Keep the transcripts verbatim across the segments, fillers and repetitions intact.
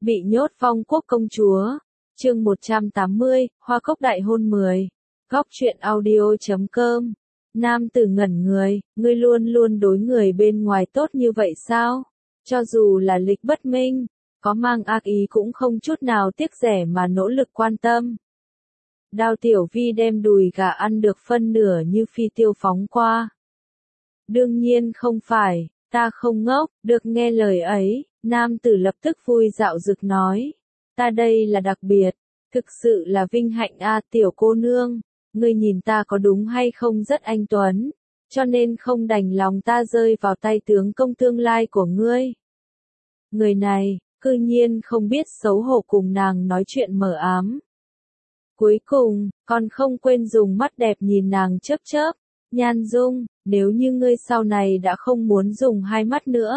Bị nhốt Phong Quốc công chúa. Chương một trăm tám mươi, Hoa Cốc đại hôn mười. Góc truyện audio chấm com. Nam tử ngẩn người, ngươi luôn luôn đối người bên ngoài tốt như vậy sao? Cho dù là lịch bất minh, có mang ác ý cũng không chút nào tiếc rẻ mà nỗ lực quan tâm. Đao Tiểu Vi đem đùi gà ăn được phân nửa như phi tiêu phóng qua. Đương nhiên không phải, ta không ngốc, được nghe lời ấy, nam tử lập tức vui dạo dực nói. Ta đây là đặc biệt, thực sự là vinh hạnh a tiểu cô nương, ngươi nhìn ta có đúng hay không rất anh tuấn, cho nên không đành lòng ta rơi vào tay tướng công tương lai của ngươi. Người này, cư nhiên không biết xấu hổ cùng nàng nói chuyện mờ ám. Cuối cùng, còn không quên dùng mắt đẹp nhìn nàng chớp chớp, Nhan Dung, nếu như ngươi sau này đã không muốn dùng hai mắt nữa.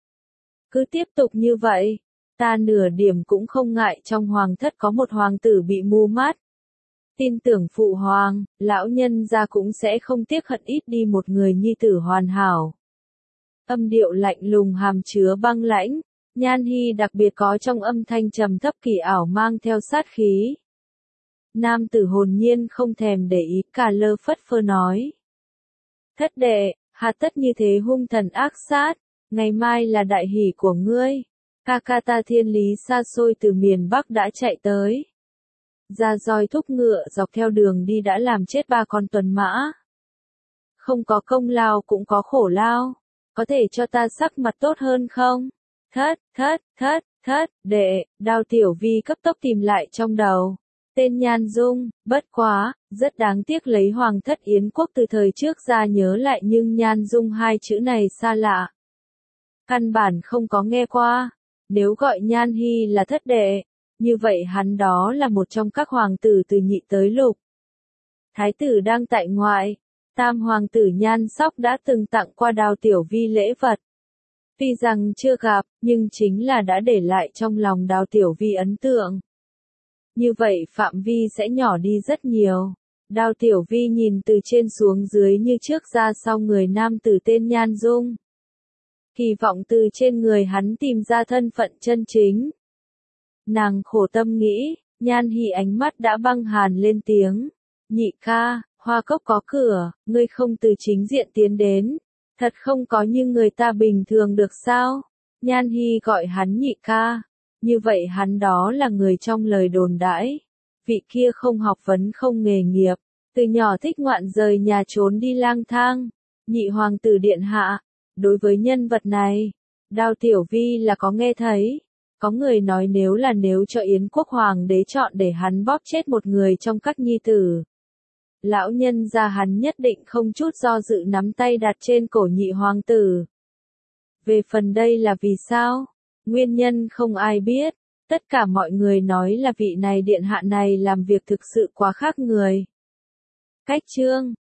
Cứ tiếp tục như vậy, ta nửa điểm cũng không ngại trong hoàng thất có một hoàng tử bị mù mắt. Tin tưởng phụ hoàng, lão nhân gia cũng sẽ không tiếc hận ít đi một người nhi tử hoàn hảo. Âm điệu lạnh lùng hàm chứa băng lãnh, Nhan Hi đặc biệt có trong âm thanh trầm thấp kỳ ảo mang theo sát khí. Nam tử hồn nhiên không thèm để ý, cả lơ phất phơ nói. Thất đệ, hà tất như thế hung thần ác sát, ngày mai là đại hỷ của ngươi. Ca ca ta thiên lý xa xôi từ miền Bắc đã chạy tới. Ra roi thúc ngựa dọc theo đường đi đã làm chết ba con tuần mã. Không có công lao cũng có khổ lao, có thể cho ta sắc mặt tốt hơn không? Thất, thất, thất, thất, đệ, Đao Tiểu Vi cấp tốc tìm lại trong đầu. Tên Nhan Dung, bất quá, rất đáng tiếc lấy hoàng thất Yến quốc từ thời trước ra nhớ lại nhưng Nhan Dung hai chữ này xa lạ. Căn bản không có nghe qua, nếu gọi Nhan Hi là thất đệ, như vậy hắn đó là một trong các hoàng tử từ nhị tới lục. Thái tử đang tại ngoại, tam hoàng tử Nhan Sóc đã từng tặng qua Đao Tiểu Vi lễ vật. Tuy rằng chưa gặp, nhưng chính là đã để lại trong lòng Đao Tiểu Vi ấn tượng. Như vậy phạm vi sẽ nhỏ đi rất nhiều. Đao Tiểu Vi nhìn từ trên xuống dưới như trước ra sau người nam tử tên Nhan Dung. Kỳ vọng từ trên người hắn tìm ra thân phận chân chính. Nàng khổ tâm nghĩ, Nhan Hi ánh mắt đã băng hàn lên tiếng. Nhị ca, Hoa Cốc có cửa, ngươi không từ chính diện tiến đến. Thật không có như người ta bình thường được sao? Nhan Hi gọi hắn nhị ca. Như vậy hắn đó là người trong lời đồn đãi. Vị kia không học vấn không nghề nghiệp, từ nhỏ thích ngoạn rời nhà trốn đi lang thang. Nhị hoàng tử điện hạ. Đối với nhân vật này, Đao Tiểu Vi là có nghe thấy. Có người nói nếu là nếu cho Yến quốc hoàng đế chọn để hắn bóp chết một người trong các nhi tử. Lão nhân gia hắn nhất định không chút do dự nắm tay đặt trên cổ nhị hoàng tử. Về phần đây là vì sao? Nguyên nhân không ai biết, tất cả mọi người nói là vị này điện hạ này làm việc thực sự quá khác người. Cách chương